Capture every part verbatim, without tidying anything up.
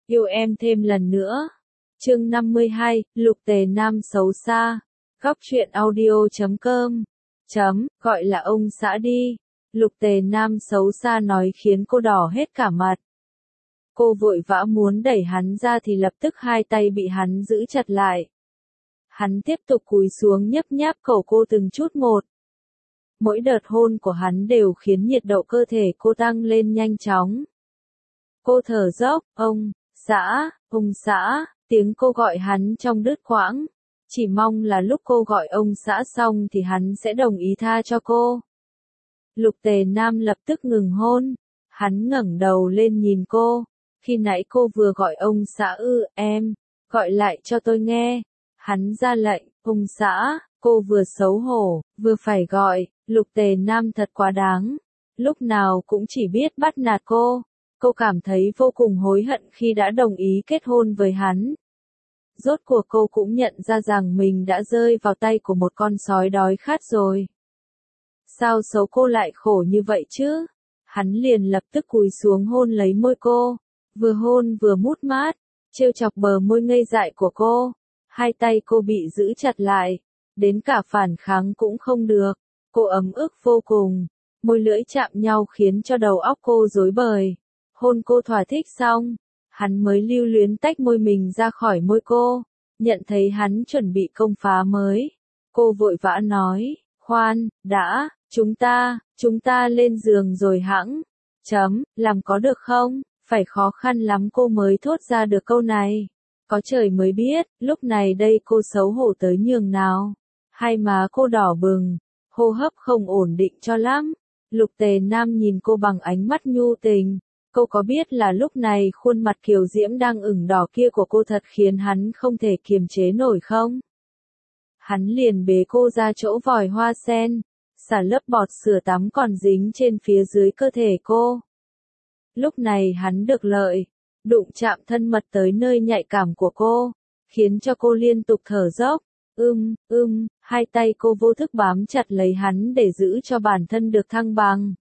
Yêu em thêm lần nữa. Chương năm mươi hai, Lục Tề Nam xấu xa. Góc truyện audio chấm com. Chấm, gọi là ông xã đi. Lục Tề Nam xấu xa nói khiến cô đỏ hết cả mặt. Cô vội vã muốn đẩy hắn ra thì lập tức hai tay bị hắn giữ chặt lại. Hắn tiếp tục cúi xuống nhấp nháp cổ cô từng chút một. Mỗi đợt hôn của hắn đều khiến nhiệt độ cơ thể cô tăng lên nhanh chóng. Cô thở dốc, ông, xã, ông xã, tiếng cô gọi hắn trong đứt quãng. Chỉ mong là lúc cô gọi ông xã xong thì hắn sẽ đồng ý tha cho cô. Lục Tề Nam lập tức ngừng hôn. Hắn ngẩng đầu lên nhìn cô. Khi nãy cô vừa gọi ông xã ư, em, gọi lại cho tôi nghe. Hắn ra lệnh, ông xã, cô vừa xấu hổ, vừa phải gọi, Lục Tề Nam thật quá đáng. Lúc nào cũng chỉ biết bắt nạt cô. Cô cảm thấy vô cùng hối hận khi đã đồng ý kết hôn với hắn. Rốt cuộc cô cũng nhận ra rằng mình đã rơi vào tay của một con sói đói khát rồi. Sao xấu cô lại khổ như vậy chứ? Hắn liền lập tức cúi xuống hôn lấy môi cô. Vừa hôn vừa mút mát, trêu chọc bờ môi ngây dại của cô. Hai tay cô bị giữ chặt lại, đến cả phản kháng cũng không được. Cô ấm ức vô cùng, môi lưỡi chạm nhau khiến cho đầu óc cô rối bời. Hôn cô thỏa thích xong, hắn mới lưu luyến tách môi mình ra khỏi môi cô. Nhận thấy hắn chuẩn bị công phá mới, cô vội vã nói, khoan, đã, chúng ta, chúng ta lên giường rồi hẵng. Chấm, làm có được không? Phải khó khăn lắm cô mới thốt ra được câu này. Có trời mới biết, lúc này đây cô xấu hổ tới nhường nào. Hai má cô đỏ bừng, hô hấp không ổn định cho lắm. Lục Tề Nam nhìn cô bằng ánh mắt nhu tình. Cô có biết là lúc này khuôn mặt kiều diễm đang ửng đỏ kia của cô thật khiến hắn không thể kiềm chế nổi không? Hắn liền bế cô ra chỗ vòi hoa sen, xả lớp bọt sữa tắm còn dính trên phía dưới cơ thể cô. Lúc này hắn được lợi, đụng chạm thân mật tới nơi nhạy cảm của cô, khiến cho cô liên tục thở dốc, ưm, ưm, hai tay cô vô thức bám chặt lấy hắn để giữ cho bản thân được thăng bằng.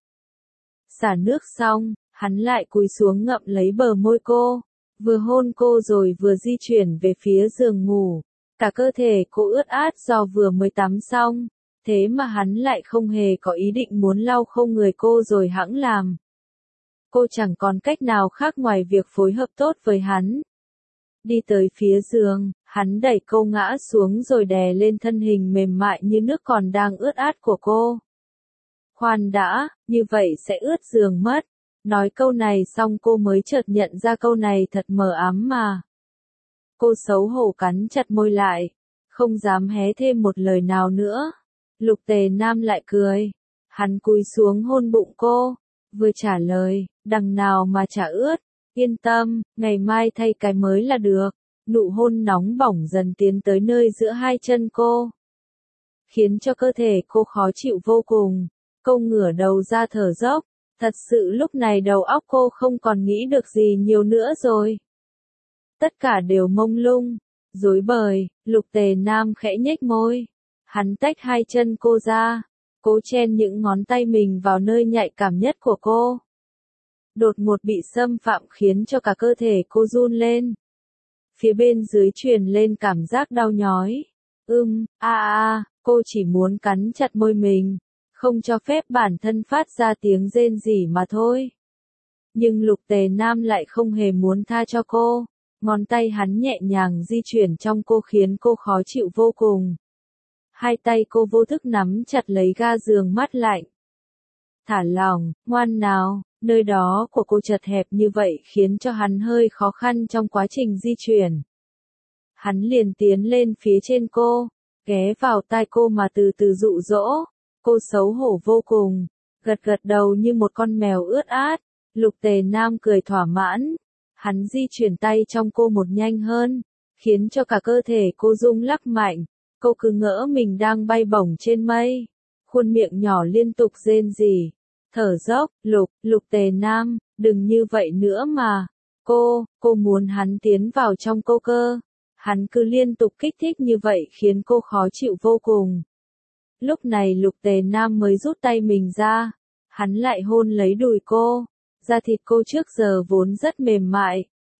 Xả nước xong, hắn lại cúi xuống ngậm lấy bờ môi cô, vừa hôn cô rồi vừa di chuyển về phía giường ngủ. Cả cơ thể cô ướt át do vừa mới tắm xong, thế mà hắn lại không hề có ý định muốn lau khô người cô rồi hẵng làm. Cô chẳng còn cách nào khác ngoài việc phối hợp tốt với hắn. Đi tới phía giường, hắn đẩy cô ngã xuống rồi đè lên thân hình mềm mại như nước còn đang ướt át của cô. Khoan đã, như vậy sẽ ướt giường mất. Nói câu này xong cô mới chợt nhận ra câu này thật mờ ám mà. Cô xấu hổ cắn chặt môi lại, không dám hé thêm một lời nào nữa. Lục Tề Nam lại cười. Hắn cúi xuống hôn bụng cô, vừa trả lời, đằng nào mà chả ướt, yên tâm, ngày mai thay cái mới là được. Nụ hôn nóng bỏng dần tiến tới nơi giữa hai chân cô, khiến cho cơ thể cô khó chịu vô cùng. Cô ngửa đầu ra thở dốc. Thật sự lúc này đầu óc cô không còn nghĩ được gì nhiều nữa rồi. Tất cả đều mông lung, rối bời. Lục Tề Nam khẽ nhếch môi. Hắn tách hai chân cô ra, cố chen những ngón tay mình vào nơi nhạy cảm nhất của cô. Đột ngột bị xâm phạm khiến cho cả cơ thể cô run lên. Phía bên dưới truyền lên cảm giác đau nhói. Ưm, a a, cô chỉ muốn cắn chặt môi mình, không cho phép bản thân phát ra tiếng rên rỉ mà thôi. Nhưng Lục Tề Nam lại không hề muốn tha cho cô. Ngón tay hắn nhẹ nhàng di chuyển trong cô khiến cô khó chịu vô cùng. Hai tay cô vô thức nắm chặt lấy ga giường mát lạnh. Thả lỏng, ngoan nào, nơi đó của cô chật hẹp như vậy khiến cho hắn hơi khó khăn trong quá trình di chuyển. Hắn liền tiến lên phía trên cô, ghé vào tai cô mà từ từ dụ dỗ. Cô xấu hổ vô cùng, gật gật đầu như một con mèo ướt át. Lục Tề Nam cười thỏa mãn. Hắn di chuyển tay trong cô một nhanh hơn, khiến cho cả cơ thể cô rung lắc mạnh. Cô cứ ngỡ mình đang bay bổng trên mây. Khuôn miệng nhỏ liên tục rên rỉ, thở dốc, Lục, Lục Tề Nam, đừng như vậy nữa mà. Cô, cô muốn hắn tiến vào trong cô cơ. Hắn cứ liên tục kích thích như vậy khiến cô khó chịu vô cùng. Lúc này Lục Tề Nam mới rút tay mình ra. Hắn lại hôn lấy đùi cô. Da thịt cô trước giờ vốn rất mềm mại.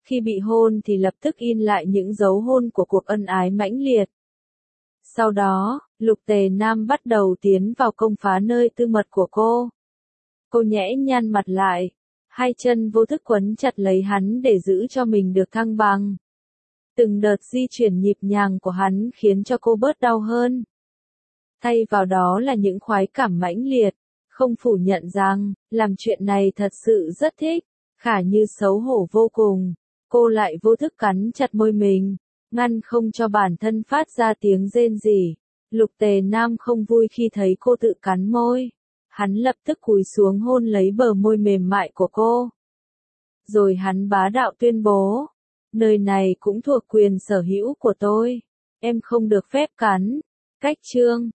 Khi bị hôn thì lập tức in lại những dấu hôn của cuộc ân ái mãnh liệt. Sau đó, Lục Tề Nam bắt đầu tiến vào công phá nơi tư mật của cô. Cô nhẽ nhăn mặt lại, hai chân vô thức quấn chặt lấy hắn để giữ cho mình được thăng bằng. Từng đợt di chuyển nhịp nhàng của hắn khiến cho cô bớt đau hơn. Thay vào đó là những khoái cảm mãnh liệt, không phủ nhận rằng, làm chuyện này thật sự rất thích. Khả Như xấu hổ vô cùng, cô lại vô thức cắn chặt môi mình, ngăn không cho bản thân phát ra tiếng rên rỉ. Lục Tề Nam không vui khi thấy cô tự cắn môi. Hắn lập tức cúi xuống hôn lấy bờ môi mềm mại của cô. Rồi hắn bá đạo tuyên bố, nơi này cũng thuộc quyền sở hữu của tôi, em không được phép cắn. Cách chương